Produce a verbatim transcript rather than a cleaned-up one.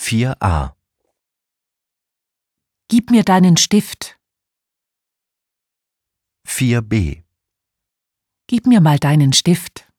vier a. Gib mir deinen Stift. vier b. Gib mir mal deinen Stift.